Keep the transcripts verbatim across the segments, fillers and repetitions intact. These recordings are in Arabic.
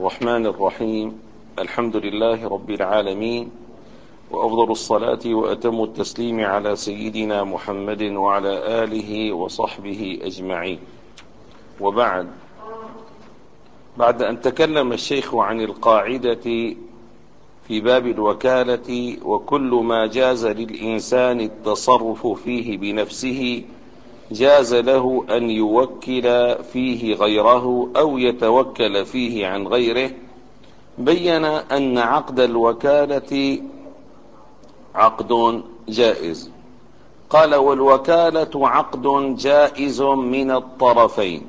الرحمن الرحيم. الحمد لله رب العالمين، وأفضل الصلاة وأتم التسليم على سيدنا محمد وعلى آله وصحبه أجمعين، وبعد. بعد أن تكلم الشيخ عن القاعدة في باب الوكالة وكل ما جاز للإنسان التصرف فيه بنفسه جاز له أن يوكل فيه غيره أو يتوكل فيه عن غيره، بين أن عقد الوكالة عقد جائز. قال: والوكالة عقد جائز من الطرفين،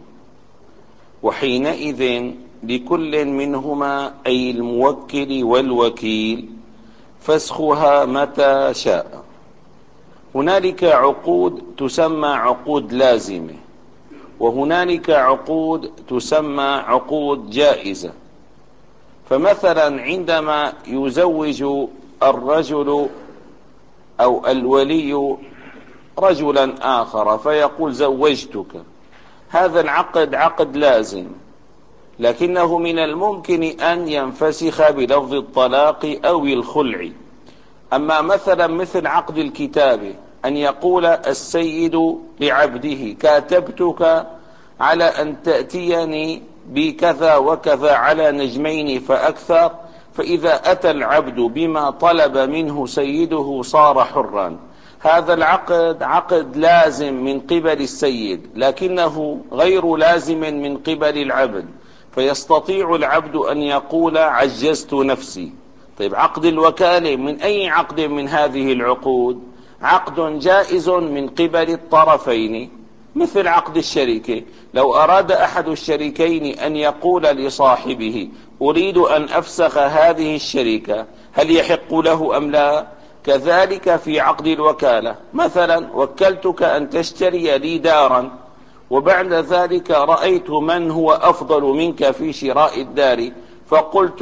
وحينئذ لكل منهما أي الموكل والوكيل فسخها متى شاء. هنالك عقود تسمى عقود لازمة، وهنالك عقود تسمى عقود جائزة. فمثلا عندما يزوج الرجل أو الولي رجلا آخر فيقول زوجتك، هذا العقد عقد لازم، لكنه من الممكن أن ينفسخ بلفظ الطلاق أو الخلع. أما مثلا مثل عقد الكتابة، أن يقول السيد لعبده كاتبتك على أن تأتيني بكذا وكذا على نجمين فأكثر، فإذا أتى العبد بما طلب منه سيده صار حرا. هذا العقد عقد لازم من قبل السيد، لكنه غير لازم من قبل العبد، فيستطيع العبد أن يقول عجزت نفسي. طيب، عقد الوكالة من أي عقد من هذه العقود؟ عقد جائز من قبل الطرفين، مثل عقد الشركة. لو أراد أحد الشريكين أن يقول لصاحبه أريد أن أفسخ هذه الشركة، هل يحق له أم لا؟ كذلك في عقد الوكالة. مثلا وكلتك أن تشتري لي دارا، وبعد ذلك رأيت من هو أفضل منك في شراء الدار، فقلت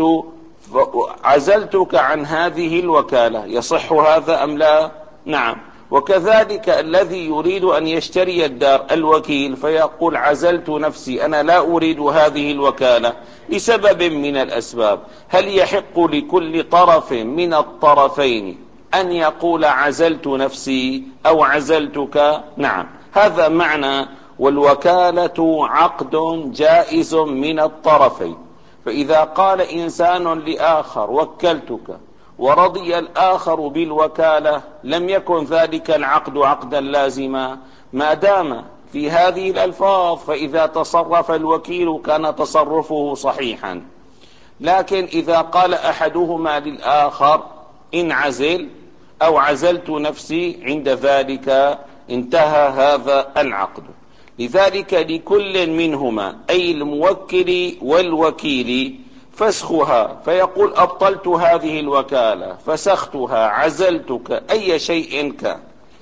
عزلتك عن هذه الوكالة، يصح هذا أم لا؟ نعم. وكذلك الذي يريد أن يشتري الدار الوكيل فيقول عزلت نفسي، أنا لا أريد هذه الوكالة لسبب من الأسباب. هل يحق لكل طرف من الطرفين أن يقول عزلت نفسي أو عزلتك؟ نعم. هذا معنى والوكالة عقد جائز من الطرفين. فإذا قال إنسان لآخر وكلتك ورضي الآخر بالوكالة، لم يكن ذلك العقد عقدا لازما ما دام في هذه الألفاظ، فإذا تصرف الوكيل كان تصرفه صحيحا. لكن إذا قال أحدهما للآخر انعزل أو عزلت نفسي، عند ذلك انتهى هذا العقد. لذلك لكل منهما أي الموكل والوكيل فسخها، فيقول أبطلت هذه الوكالة، فسختها، عزلتك، أي شيء كان.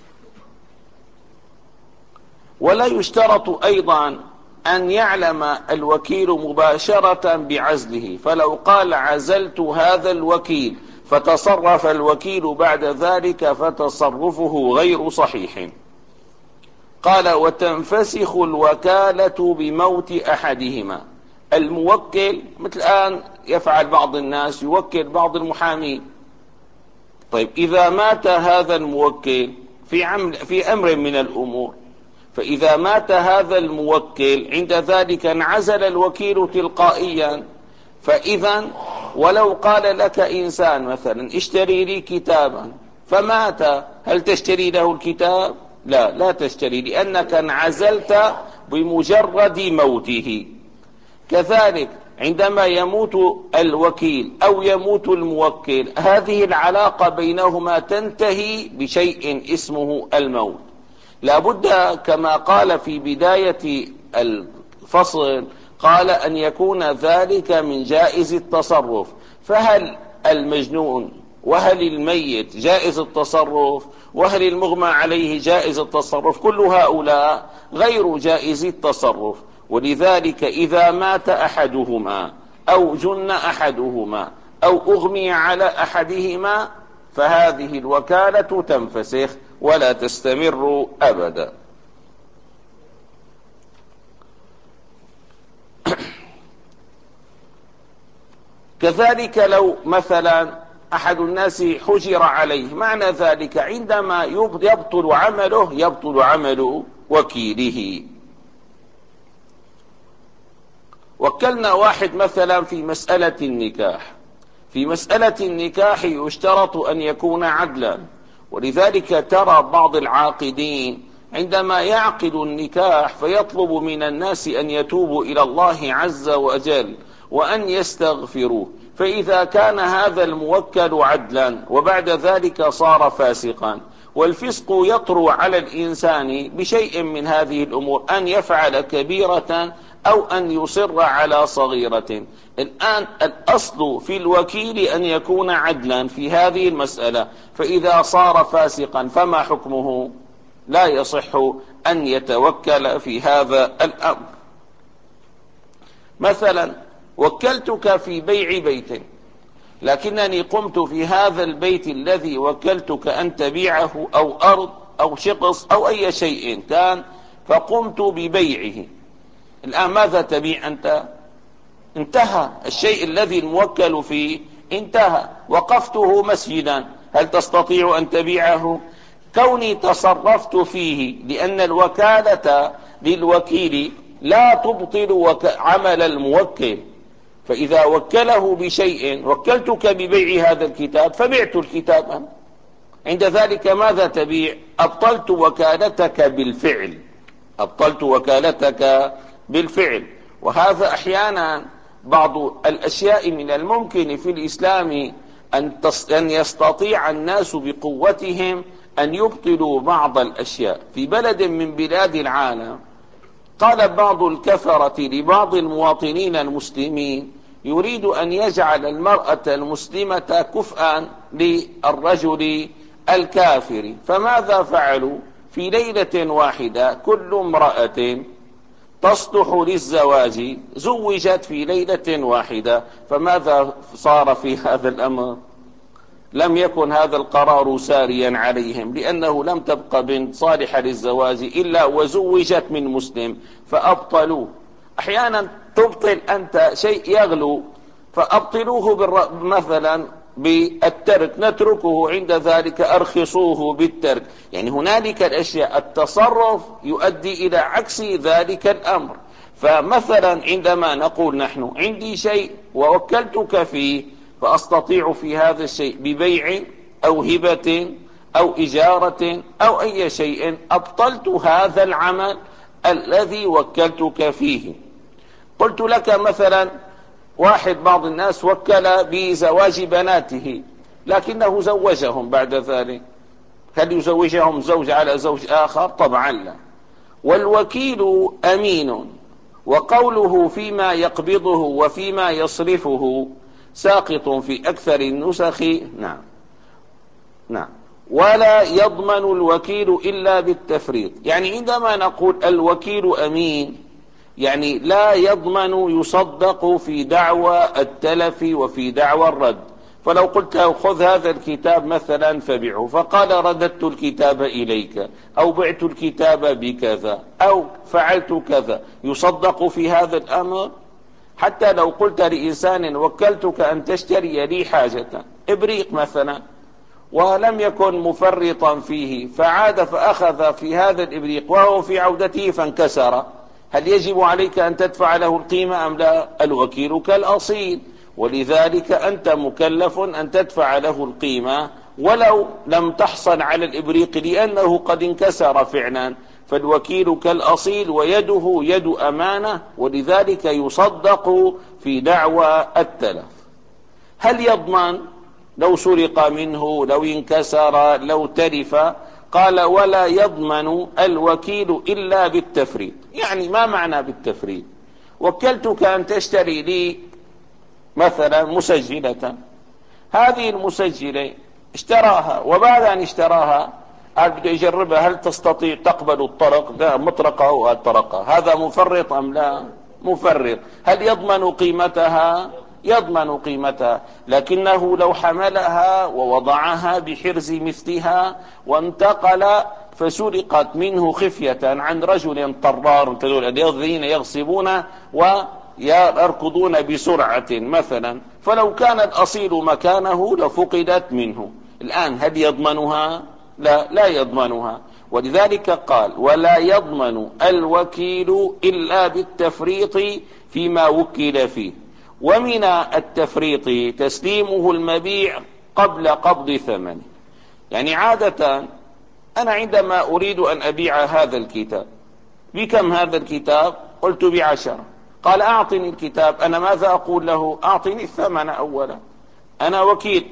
ولا يشترط أيضا أن يعلم الوكيل مباشرة بعزله، فلو قال عزلت هذا الوكيل فتصرف الوكيل بعد ذلك فتصرفه غير صحيح. قال: وتنفسخ الوكالة بموت أحدهما. الموكل مثل الآن يفعل بعض الناس، يوكل بعض المحامين. طيب، إذا مات هذا الموكل في في أمر من الأمور، فإذا مات هذا الموكل عند ذلك انعزل الوكيل تلقائيا. فإذا ولو قال لك إنسان مثلا اشتري لي كتابا فمات، هل تشتري له الكتاب؟ لا، لا تشتري، لأنك انعزلت بمجرد موته. كذلك عندما يموت الوكيل أو يموت الموكل، هذه العلاقة بينهما تنتهي بشيء اسمه الموت. لابد كما قال في بداية الفصل، قال أن يكون ذلك من جائز التصرف. فهل المجنون وهل الميت جائز التصرف؟ وهل المغمى عليه جائز التصرف؟ كل هؤلاء غير جائز التصرف. ولذلك إذا مات أحدهما أو جن أحدهما أو أغمي على أحدهما، فهذه الوكالة تنفسخ ولا تستمر أبدا. كذلك لو مثلا أحد الناس حجر عليه، معنى ذلك عندما يبطل عمله يبطل عمل وكيله. وكلنا واحد مثلا في مسألة النكاح، في مسألة النكاح يشترط أن يكون عدلا، ولذلك ترى بعض العاقدين عندما يعقد النكاح فيطلب من الناس أن يتوبوا إلى الله عز وجل وأن يستغفروه، فإذا كان هذا الموكل عدلا وبعد ذلك صار فاسقا، والفسق يطرو على الإنسان بشيء من هذه الأمور، أن يفعل كبيرة أو أن يصر على صغيرة. الآن الأصل في الوكيل أن يكون عدلا في هذه المسألة، فإذا صار فاسقا فما حكمه؟ لا يصح أن يتوكل في هذا الأمر. مثلا وكلتك في بيع بيت، لكنني قمت في هذا البيت الذي وكلتك أن تبيعه أو أرض أو شقص أو أي شيء كان، فقمت ببيعه. الآن ماذا تبيع أنت؟ انتهى الشيء الذي الموكل فيه، انتهى. وقفته مسجدا، هل تستطيع أن تبيعه؟ كوني تصرفت فيه، لأن الوكالة للوكيل لا تبطل عمل الموكل، فإذا وكله بشيء، وكلتك ببيع هذا الكتاب فبعت الكتاب، عند ذلك ماذا تبيع؟ أبطلت وكالتك بالفعل، أبطلت وكالتك بالفعل. وهذا أحيانا بعض الأشياء من الممكن في الإسلام أن يستطيع الناس بقوتهم أن يبطلوا بعض الأشياء. في بلد من بلاد العالم قال بعض الكفرة لبعض المواطنين المسلمين يريد أن يجعل المرأة المسلمة كفءا للرجل الكافر، فماذا فعلوا؟ في ليلة واحدة كل امرأة تصلح للزواج زوجت في ليلة واحدة. فماذا صار في هذا الأمر؟ لم يكن هذا القرار ساريا عليهم، لأنه لم تبقى بنت صالحة للزواج إلا وزوجت من مسلم فأبطلوه. أحيانا تبطل أنت شيء يغلو فأبطلوه بالر... مثلا بالترك، نتركه عند ذلك أرخصوه بالترك. يعني هنالك الأشياء التصرف يؤدي إلى عكس ذلك الأمر. فمثلا عندما نقول نحن عندي شيء ووكلتك فيه، فأستطيع في هذا الشيء ببيع أو هبة أو إجارة أو أي شيء أبطلت هذا العمل الذي وكلتك فيه. قلت لك مثلا واحد بعض الناس وكل بزواج بناته لكنه زوجهم بعد ذلك، هل يزوجهم زوج على زوج آخر؟ طبعا لا. والوكيل أمين، وقوله فيما يقبضه وفيما يصرفه ساقط في أكثر النسخ. نعم نعم. ولا يضمن الوكيل إلا بالتفريط، يعني عندما نقول الوكيل أمين يعني لا يضمن، يصدق في دعوى التلف وفي دعوى الرد. فلو قلت له خذ هذا الكتاب مثلا فبعه، فقال رددت الكتاب إليك أو بعت الكتاب بكذا أو فعلت كذا، يصدق في هذا الأمر؟ حتى لو قلت لإنسان وكلتك أن تشتري لي حاجة إبريق مثلا ولم يكن مفرطا فيه، فعاد فأخذ في هذا الإبريق وهو في عودته فانكسر، هل يجب عليك أن تدفع له القيمة أم لا؟ الوكيل كالأصيل، ولذلك أنت مكلف أن تدفع له القيمة ولو لم تحصل على الإبريق لأنه قد انكسر فعلا. فالوكيل كالأصيل ويده يد أمانة، ولذلك يصدق في دعوى التلف. هل يضمن لو سرق منه، لو انكسر، لو تلف؟ قال ولا يضمن الوكيل إلا بالتفريط. يعني ما معنى بالتفريط؟ وكلتك أن تشتري لي مثلا مسجلة، هذه المسجلة اشتراها وبعد أن اشتراها قال بده يجربها، هل تستطيع تقبل الطرق؟ لا، مطرقة والطرقة، هذا مفرط أم لا؟ مفرط. هل يضمن قيمتها؟ يضمن قيمتها، لكنه لو حملها ووضعها بحرز مثلها وانتقل فسرقت منه خفية عن رجل طرار، الذين يغصبون يركضون بسرعة مثلا، فلو كان الأصيل مكانه لفقدت منه. الآن هل يضمنها؟ لا، لا يضمنها. ولذلك قال: ولا يضمن الوكيل إلا بالتفريط فيما وكل فيه. ومن التفريط تسليمه المبيع قبل قبض ثمنه. يعني عادة أنا عندما أريد أن أبيع هذا الكتاب، بكم هذا الكتاب؟ قلت بعشرة. قال: أعطني الكتاب. أنا ماذا أقول له؟ أعطني الثمن أولا، أنا وكيل،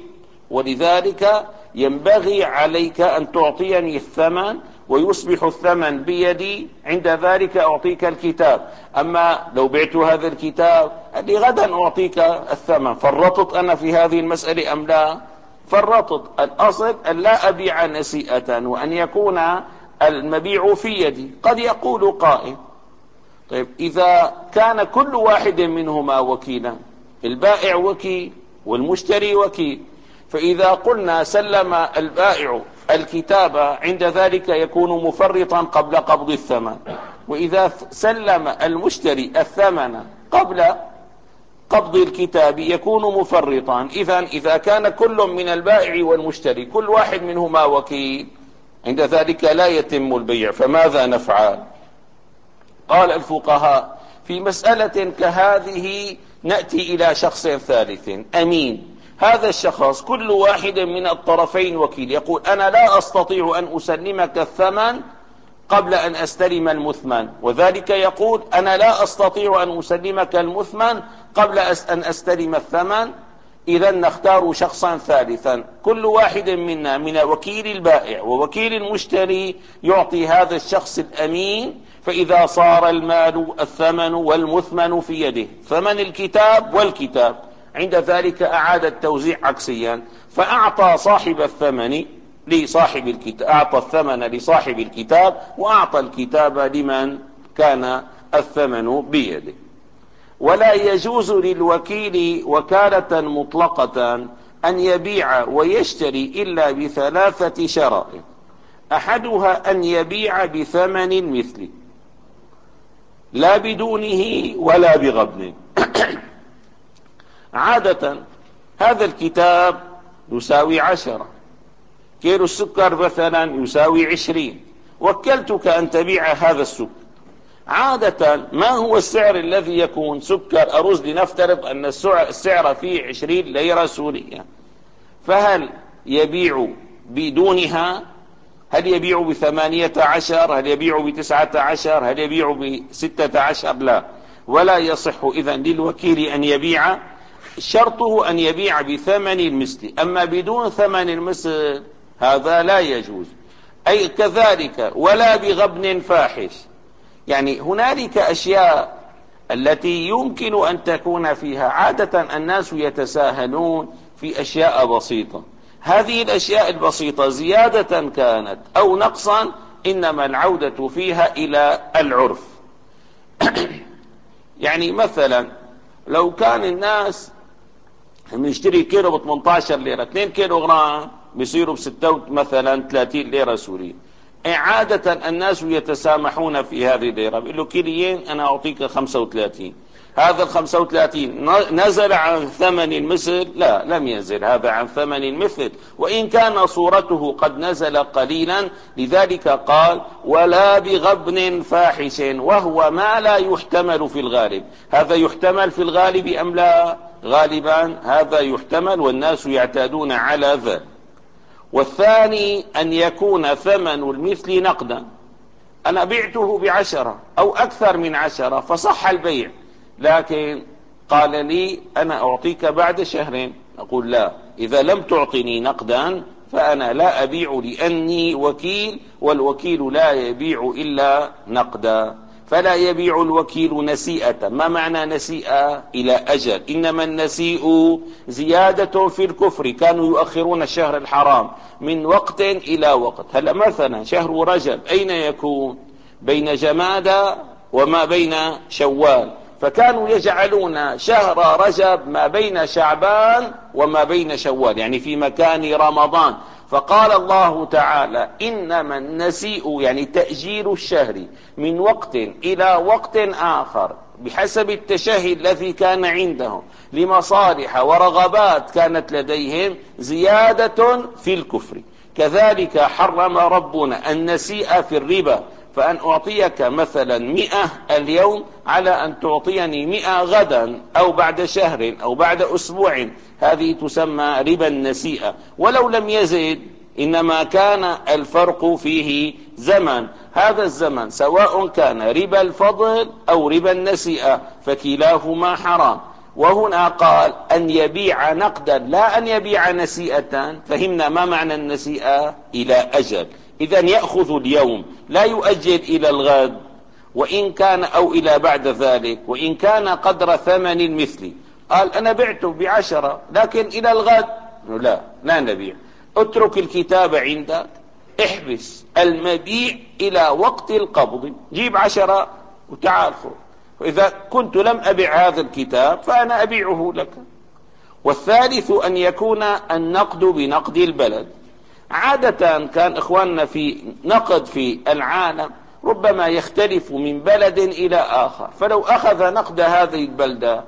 ولذلك ينبغي عليك أن تعطيني الثمن ويصبح الثمن بيدي، عند ذلك أعطيك الكتاب. أما لو بعت هذا الكتاب اللي غدا أعطيك الثمن، فرطت أنا في هذه المسألة أم لا؟ فرطت. الأصل أن لا أبيع نسيئة وأن يكون المبيع في يدي. قد يقول قائل: طيب إذا كان كل واحد منهما وكيلا، البائع وكيل والمشتري وكيل، فإذا قلنا سلم البائع الكتاب عند ذلك يكون مفرطا قبل قبض الثمن، وإذا سلم المشتري الثمن قبل قبض الكتاب يكون مفرطا. إذا إذا كان كل من البائع والمشتري كل واحد منهما وكيل، عند ذلك لا يتم البيع. فماذا نفعل؟ قال الفقهاء: في مسألة كهذه نأتي إلى شخص ثالث أمين. هذا الشخص كل واحد من الطرفين وكيل، يقول: أنا لا أستطيع أن أسلمك الثمن قبل أن أستلم المثمن، وذلك يقول: أنا لا أستطيع أن أسلمك المثمن قبل أن أستلم الثمن. إذا نختار شخصا ثالثا، كل واحد منا من وكيل البائع ووكيل المشتري يعطي هذا الشخص الأمين. فإذا صار المال الثمن والمثمن في يده، ثمن الكتاب والكتاب، عند ذلك أعاد التوزيع عكسيا، فأعطى صاحب الثمن لصاحب الكتاب، أعطى الثمن لصاحب الكتاب وأعطى الكتاب لمن كان الثمن بيده. ولا يجوز للوكيل وكالة مطلقة أن يبيع ويشتري إلا بثلاثة شرائط: أحدها أن يبيع بثمن المثل، لا بدونه ولا بغبن. عادة هذا الكتاب يساوي عشرة، كيلو السكر مثلا يساوي عشرين، وكلتك أن تبيع هذا السكر. عادة ما هو السعر الذي يكون؟ سكر أرز لنفترض أن السعر فيه عشرين ليرة سورية، فهل يبيع بدونها؟ هل يبيع بثمانية عشر؟ هل يبيع بتسعة عشر؟ هل يبيع بستة عشر؟ لا، ولا يصح إذن للوكيل أن يبيع. شرطه أن يبيع بثمن المثل، أما بدون ثمن المثل هذا لا يجوز. أي كذلك ولا بغبن فاحش. يعني هنالك أشياء التي يمكن أن تكون فيها، عادة الناس يتساهلون في أشياء بسيطة. هذه الأشياء البسيطة زيادة كانت أو نقصا إنما العودة فيها إلى العرف. يعني مثلا لو كان الناس بيشتري كيلو ب ثمانية عشر ليرة، اثنين كيلو غرام بيصيروا بستة مثلا ثلاثين ليرة سوري، عادة الناس يتسامحون في هذه الليرة، بيقول له كيليين أنا أعطيك خمسة وثلاثين. هذا الخمسة وثلاثين نزل عن ثمن المثل؟ لا، لم ينزل هذا عن ثمن المثل، وإن كان صورته قد نزل قليلا. لذلك قال: ولا بغبن فاحش، وهو ما لا يحتمل في الغالب. هذا يحتمل في الغالب أم لا؟ غالبا هذا يحتمل، والناس يعتادون على ذلك. والثاني أن يكون ثمن المثل نقدا، أنا بعته بعشرة أو أكثر من عشرة فصح البيع، لكن قال لي أنا أعطيك بعد شهرين، أقول لا، إذا لم تعطني نقدا فأنا لا أبيع لأني وكيل، والوكيل لا يبيع إلا نقدا. فلا يبيع الوكيل نسيئة. ما معنى نسيئة؟ إلى أجل. إنما النسيء زيادة في الكفر، كانوا يؤخرون الشهر الحرام من وقت إلى وقت. هلا مثلا شهر رجب أين يكون؟ بين جمادى وما بين شوال، فكانوا يجعلون شهر رجب ما بين شعبان وما بين شوال، يعني في مكان رمضان. فقال الله تعالى: إنما النسيء يعني تأجيل الشهر من وقت إلى وقت آخر بحسب التشهي الذي كان عندهم لمصالح ورغبات كانت لديهم زيادة في الكفر. كذلك حرم ربنا النسيء في الربا، فأن أعطيك مثلا مئة اليوم على أن تعطيني مئة غدا أو بعد شهر أو بعد أسبوع، هذه تسمى ربا النسيئة ولو لم يزد، إنما كان الفرق فيه زمن، هذا الزمن سواء كان ربا الفضل أو ربا النسيئة فكلاهما حرام. وهنا قال أن يبيع نقدا لا أن يبيع نسيئة. فهمنا ما معنى النسيئة؟ إلى أجل، إذن يأخذ اليوم لا يؤجل إلى الغد، وإن كان أو إلى بعد ذلك، وإن كان قدر ثمن المثل. قال أنا بعته بعشرة لكن إلى الغد لا لا نبيع، اترك الكتاب عندك، احبس المبيع إلى وقت القبض، جيب عشرة وتعال خذ، وإذا كنت لم أبيع هذا الكتاب فأنا أبيعه لك. والثالث أن يكون النقد بنقد البلد. عادة كان إخواننا في نقد في العالم ربما يختلف من بلد إلى آخر، فلو أخذ نقد هذه البلدة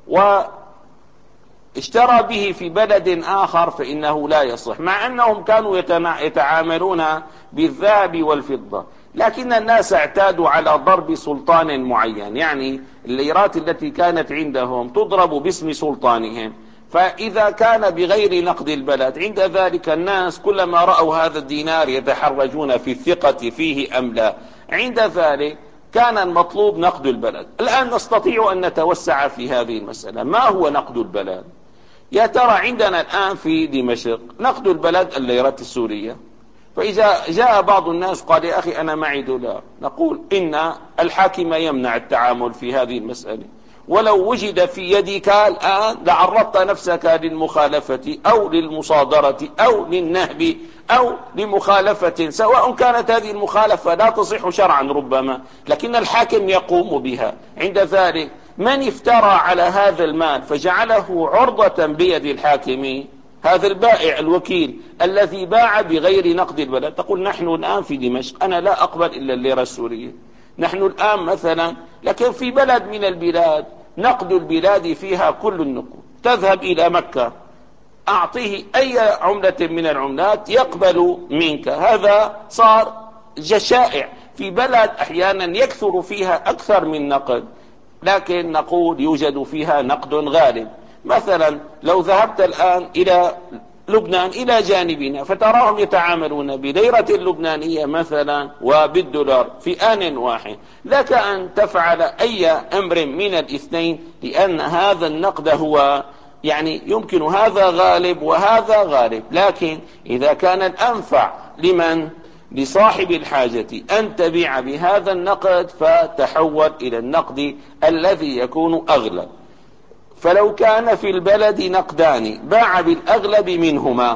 واشترى به في بلد آخر فإنه لا يصح، مع أنهم كانوا يتعاملون بالذهب والفضة، لكن الناس اعتادوا على ضرب سلطان معين، يعني الليرات التي كانت عندهم تضرب باسم سلطانهم، فإذا كان بغير نقد البلد عند ذلك الناس كلما رأوا هذا الدينار يتحرجون في الثقة فيه أم لا، عند ذلك كان المطلوب نقد البلد. الآن نستطيع أن نتوسع في هذه المسألة. ما هو نقد البلد؟ يا ترى عندنا الآن في دمشق نقد البلد الليرات السورية، فإذا جاء بعض الناس قال يا أخي أنا معي دولار، نقول إن الحاكم يمنع التعامل في هذه المسألة، ولو وجد في يدك الآن لعرضت نفسك للمخالفة أو للمصادرة أو للنهب أو لمخالفة، سواء كانت هذه المخالفة لا تصح شرعا ربما، لكن الحاكم يقوم بها. عند ذلك من افترى على هذا المال فجعله عرضة بيد الحاكم؟ هذا البائع الوكيل الذي باع بغير نقد البلد. تقول نحن الآن في دمشق أنا لا أقبل إلا الليرة السورية، نحن الآن مثلا، لكن في بلد من البلاد نقد البلاد فيها كل النقود، تذهب إلى مكة أعطيه أي عملة من العملات يقبل منك. هذا صار شائع في بلد أحيانا يكثر فيها أكثر من نقد، لكن نقول يوجد فيها نقد غالب. مثلا لو ذهبت الآن إلى لبنان إلى جانبنا فتراهم يتعاملون بليرة اللبنانية مثلا وبالدولار في آن واحد، لك أن تفعل أي أمر من الاثنين، لأن هذا النقد هو يعني يمكن هذا غالب وهذا غالب. لكن إذا كان الأنفع لمن لصاحب الحاجة أن تبيع بهذا النقد فتحول إلى النقد الذي يكون أغلب. فلو كان في البلد نقدان باع بالأغلب منهما،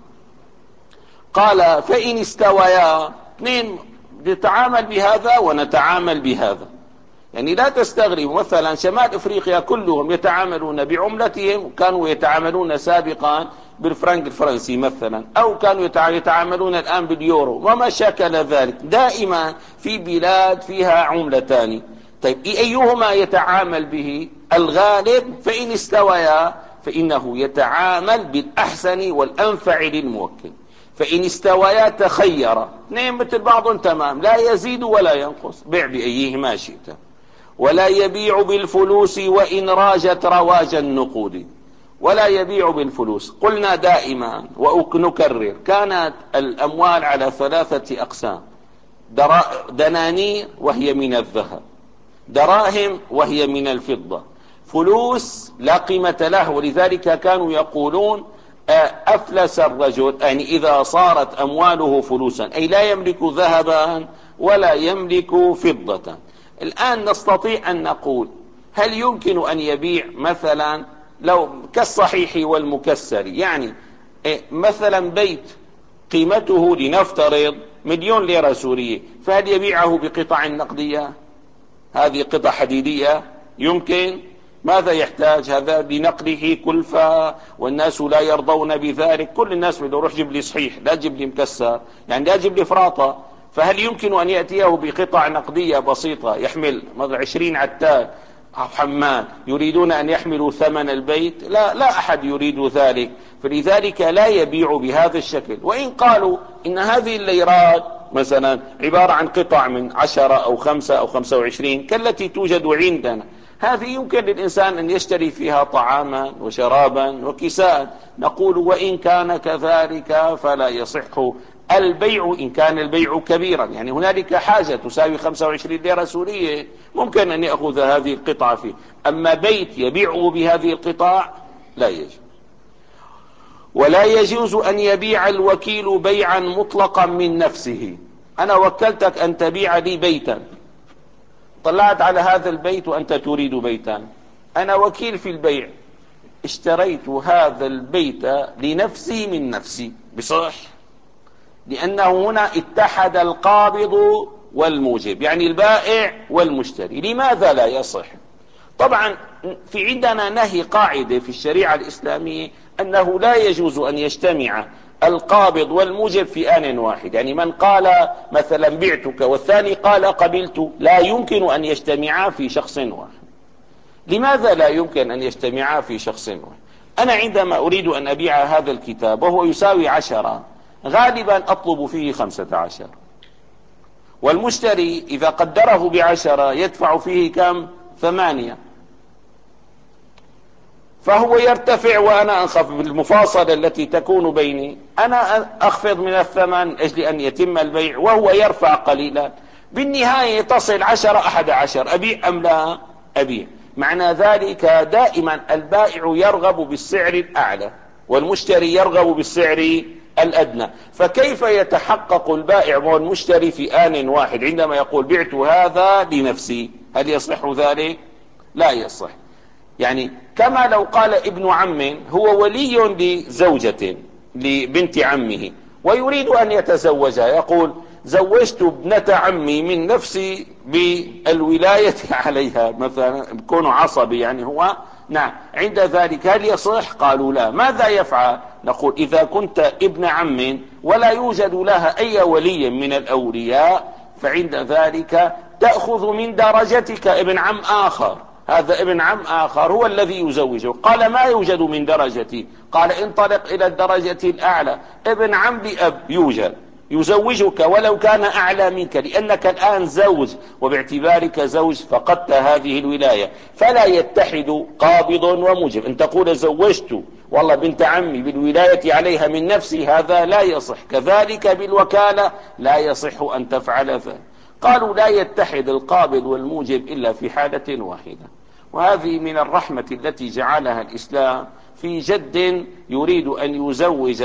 قال فإن استويا، اثنين نتعامل بهذا ونتعامل بهذا، يعني لا تستغرب مثلا شمال افريقيا كلهم يتعاملون بعملتهم، كانوا يتعاملون سابقا بالفرنك الفرنسي مثلا، او كانوا يتعاملون الان باليورو وما شاكل ذلك، دائما في بلاد فيها عملتان. طيب ايهما يتعامل به؟ الغالب فإن استويا فإنه يتعامل بالأحسن والأنفع للموكل. فإن استويا تخير، اثنين مثل بعض تمام لا يزيد ولا ينقص، بيع بأيهما شئت. ولا يبيع بالفلوس وإن راجت رواج النقود، ولا يبيع بالفلوس. قلنا دائما ونكرر كانت الأموال على ثلاثة أقسام: دنانير وهي من الذهب، دراهم وهي من الفضة، فلوس لا قيمة له. ولذلك كانوا يقولون أفلس الرجل، يعني إذا صارت أمواله فلوسا، أي لا يملك ذهبا ولا يملك فضة. الآن نستطيع أن نقول هل يمكن أن يبيع مثلا لو كالصحيح والمكسر، يعني مثلا بيت قيمته لنفترض مليون ليرة سورية، فهل يبيعه بقطع نقدية؟ هذه قطع حديدية يمكن؟ ماذا يحتاج هذا؟ بنقله كلفة والناس لا يرضون بذلك، كل الناس بده يروح جيب لي صحيح لا جيب لي مكسر، يعني لا جيب لي فراطة. فهل يمكن أن يأتيه بقطع نقدية بسيطة يحمل عشرين عتاد أو حمال يريدون أن يحملوا ثمن البيت؟ لا لا أحد يريد ذلك. فلذلك لا يبيع بهذا الشكل. وإن قالوا إن هذه الليرات مثلا عبارة عن قطع من عشرة أو خمسة أو خمسة وعشرين كالتي توجد عندنا، هذه يمكن للإنسان أن يشتري فيها طعاما وشرابا وكساء، نقول وإن كان كذلك فلا يصح البيع إن كان البيع كبيرا. يعني هنالك حاجة تساوي خمسة وعشرين ليرة سورية ممكن أن يأخذ هذه القطعة فيه، أما بيت يبيعه بهذه القطاع لا يجوز. ولا يجوز أن يبيع الوكيل بيعا مطلقا من نفسه. أنا وكلتك أن تبيع لي بيتا، طلعت على هذا البيت وأنت تريد بيتا، أنا وكيل في البيع، اشتريت هذا البيت لنفسي من نفسي، بصح؟ لأنه هنا اتحد القابض والموجب، يعني البائع والمشتري. لماذا لا يصح؟ طبعا في عندنا نهي قاعدة في الشريعة الإسلامية أنه لا يجوز أن يجتمع القابض والموجب في آن واحد. يعني من قال مثلا بعتك والثاني قال قبلت، لا يمكن أن يجتمعا في شخص واحد. لماذا لا يمكن أن يجتمعا في شخص واحد؟ أنا عندما أريد أن أبيع هذا الكتاب وهو يساوي عشرة، غالبا أطلب فيه خمسة عشر، والمشتري إذا قدره بعشرة يدفع فيه كم؟ ثمانية، فهو يرتفع وأنا أنخفض. بالمفاصلة التي تكون بيني أنا أخفض من الثمن أجل أن يتم البيع وهو يرفع قليلا، بالنهاية تصل عشرة أحد عشر، أبيع أم لا أبيع؟ معنى ذلك دائما البائع يرغب بالسعر الأعلى والمشتري يرغب بالسعر الأدنى. فكيف يتحقق البائع والمشتري في آن واحد عندما يقول بعت هذا لنفسي؟ هل يصح ذلك؟ لا يصح. يعني كما لو قال ابن عم هو ولي لزوجة لبنت عمه ويريد أن يتزوجها، يقول زوجت ابنة عمي من نفسي بالولاية عليها مثلا، بكون عصبي يعني هو. نعم، عند ذلك هل يصح؟ قالوا لا. ماذا يفعل؟ نقول إذا كنت ابن عم ولا يوجد لها أي ولي من الأولياء فعند ذلك تأخذ من درجتك ابن عم آخر، هذا ابن عم آخر هو الذي يزوجه. قال ما يوجد من درجتي، قال انطلق إلى الدرجة الأعلى، ابن عم بأب يوجد يزوجك ولو كان أعلى منك، لأنك الآن زوج، وباعتبارك زوج فقدت هذه الولاية. فلا يتحد قابض وموجب. أن تقول زوجت والله بنت عمي بالولاية عليها من نفسي، هذا لا يصح. كذلك بالوكالة لا يصح أن تفعل ذلك. قالوا لا يتحد القابض والموجب إلا في حالة واحدة، وهذه من الرحمة التي جعلها الإسلام في جد يريد أن يزوج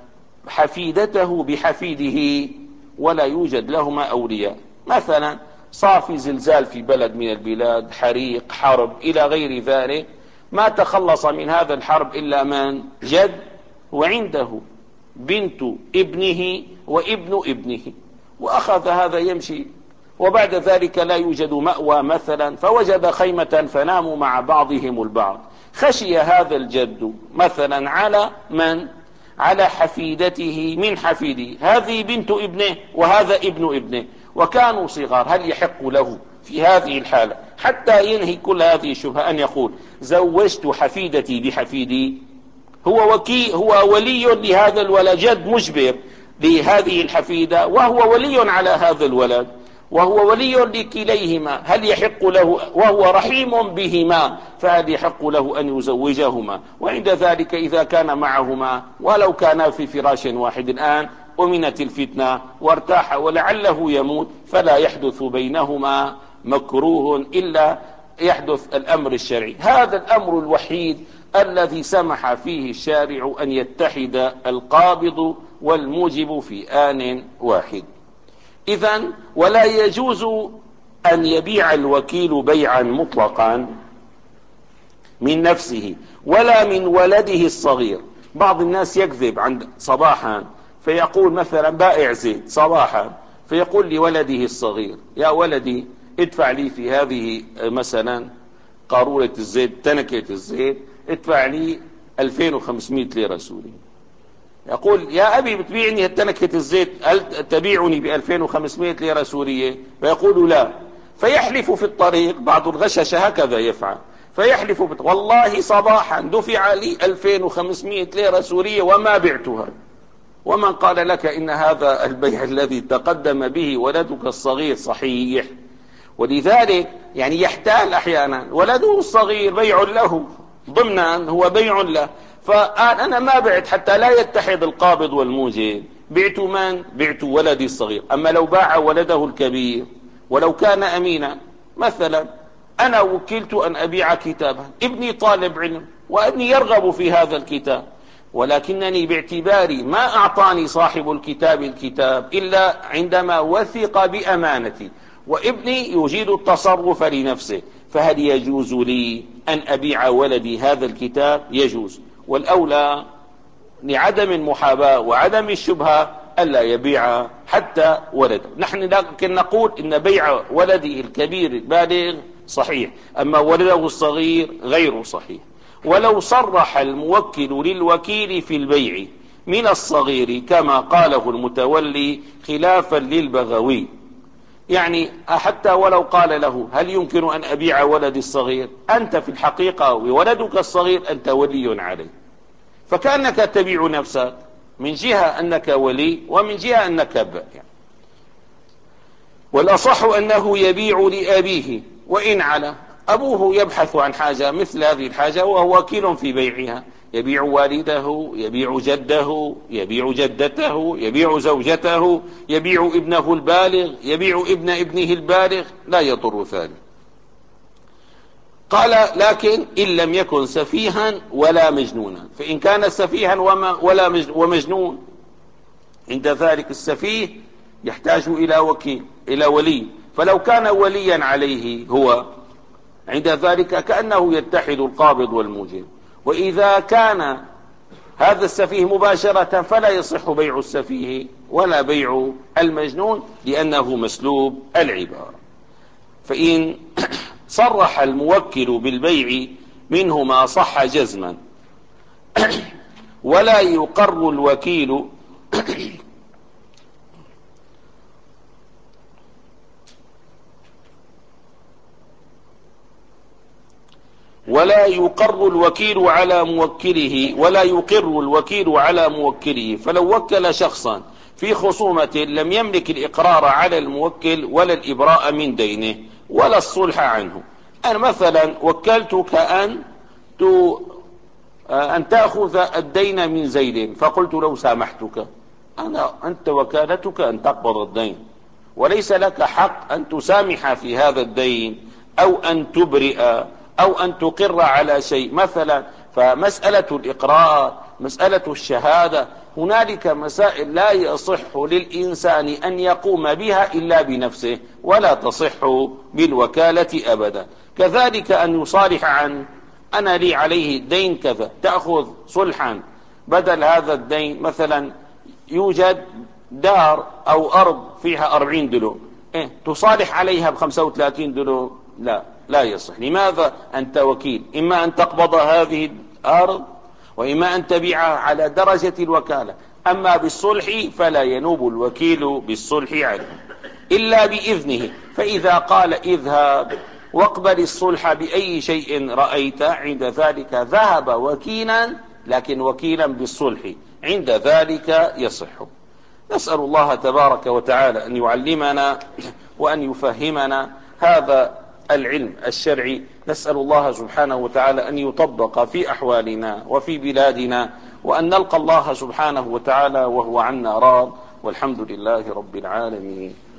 حفيدته بحفيده ولا يوجد لهما أولياء. مثلا صار زلزال في بلد من البلاد، حريق، حرب إلى غير ذلك، ما تخلص من هذا الحرب إلا من؟ جد، وعنده بنت ابنه وابن ابنه، وأخذ هذا يمشي، وبعد ذلك لا يوجد مأوى مثلا، فوجد خيمة فناموا مع بعضهم البعض. خشي هذا الجد مثلا على من؟ على حفيدته من حفيده، هذه بنت ابنه وهذا ابن ابنه وكانوا صغار، هل يحق له في هذه الحالة حتى ينهي كل هذه الشبهة أن يقول زوجت حفيدتي بحفيدي؟ هو وكيل، هو ولي لهذا الولد، جد مجبر لهذه الحفيدة وهو ولي على هذا الولد وهو ولي لكليهما، هل يحق له وهو رحيم بهما فهل يحق له أن يزوجهما؟ وعند ذلك إذا كان معهما ولو كان في فراش واحد الآن أمنت الفتنة وارتاح ولعله يموت، فلا يحدث بينهما مكروه إلا يحدث الأمر الشرعي. هذا الأمر الوحيد الذي سمح فيه الشارع أن يتحد القابض والموجب في آن واحد. إذن ولا يجوز أن يبيع الوكيل بيعا مطلقا من نفسه ولا من ولده الصغير. بعض الناس يكذب عند صباحا فيقول مثلا بائع زيت صباحا فيقول لولده الصغير يا ولدي ادفع لي في هذه مثلا قارورة الزيت، تنكة الزيت، ادفع لي ألفين وخمسمائة ليرة سورية. يقول يا أبي بتبيعني تنكة الزيت، هل تبيعني بألفين وخمسمائة ليرة سورية؟ فيقول لا. فيحلف في الطريق. بعض الغشش هكذا يفعل، فيحلف بت... والله صباحا دفع لي ألفين وخمسمائة ليرة سورية وما بعتها. ومن قال لك إن هذا البيع الذي تقدم به ولدك الصغير صحيح؟ ولذلك يعني يحتال أحيانا، ولده الصغير بيع له ضمنا، هو بيع له، فأنا ما بعت حتى لا يتحد القابض والموجب، بعت من؟ بعت ولدي الصغير. أما لو باع ولده الكبير ولو كان أمينا، مثلا أنا وكلت أن أبيع كتابا، ابني طالب علم وابني يرغب في هذا الكتاب، ولكنني باعتباري ما أعطاني صاحب الكتاب الكتاب إلا عندما وثق بأمانتي، وابني يجيد التصرف لنفسه، فهل يجوز لي أن أبيع ولدي هذا الكتاب؟ يجوز. والأولى لعدم المحاباة وعدم الشبهة ألا يبيع حتى ولده. نحن لكن نقول إن بيع ولده الكبير البالغ صحيح، أما ولده الصغير غير صحيح. ولو صرح الموكل للوكيل في البيع من الصغير كما قاله المتولي خلافا للبغوي، يعني حتى ولو قال له هل يمكن أن أبيع ولدي الصغير، أنت في الحقيقة وولدك الصغير أنت ولي عليه، فكأنك تبيع نفسك، من جهة أنك ولي ومن جهة أنك بائع. والأصح أنه يبيع لأبيه وإن على أبوه يبحث عن حاجة مثل هذه الحاجة وهو وكيل في بيعها، يبيع والده، يبيع جده، يبيع جدته، يبيع زوجته، يبيع ابنه البالغ، يبيع ابن ابنه البالغ، لا يضر ذلك. قال لكن إن لم يكن سفيها ولا مجنونا، فإن كان سفيها ولا ومجنون، عند ذلك السفيه يحتاج إلى وكيل إلى ولي، فلو كان وليا عليه هو عند ذلك كأنه يتحد القابض والموجب. وإذا كان هذا السفيه مباشرة فلا يصح بيع السفيه ولا بيع المجنون لأنه مسلوب العبارة. فإن صرح الموكل بالبيع منهما صح جزما، ولا يقر الوكيل ولا يقر الوكيل على موكله ولا يقر الوكيل على موكله. فلو وكل شخصا في خصومة لم يملك الإقرار على الموكل ولا الإبراء من دينه ولا الصلح عنه. أنا مثلا وكلتك أن أن تأخذ الدين من زيد، فقلت لو سامحتك، أنا أنت وكالتك أن تقبض الدين، وليس لك حق أن تسامح في هذا الدين أو أن تبرئ أو أن تقر على شيء مثلا. فمسألة الإقرار، مسألة الشهادة، هنالك مسائل لا يصح للإنسان أن يقوم بها إلا بنفسه، ولا تصح بالوكالة أبدا. كذلك أن يصالح عن أنا لي عليه الدين كذا، تأخذ صلحا بدل هذا الدين. مثلا يوجد دار أو أرض فيها أربعين دلو، إيه تصالح عليها بخمسة وثلاثين دلو؟ لا لا يصح. لماذا؟ أنت وكيل، إما أن تقبض هذه الأرض وإما أن تبيعها على درجة الوكالة. أما بالصلح فلا ينوب الوكيل بالصلح عنه إلا بإذنه، فإذا قال اذهب واقبل الصلح بأي شيء رأيت، عند ذلك ذهب وكيلا، لكن وكيلا بالصلح، عند ذلك يصح. نسأل الله تبارك وتعالى أن يعلمنا وأن يفهمنا هذا العلم الشرعي. نسأل الله سبحانه وتعالى أن يطبق في أحوالنا وفي بلادنا، وأن نلقى الله سبحانه وتعالى وهو عنا راض، والحمد لله رب العالمين.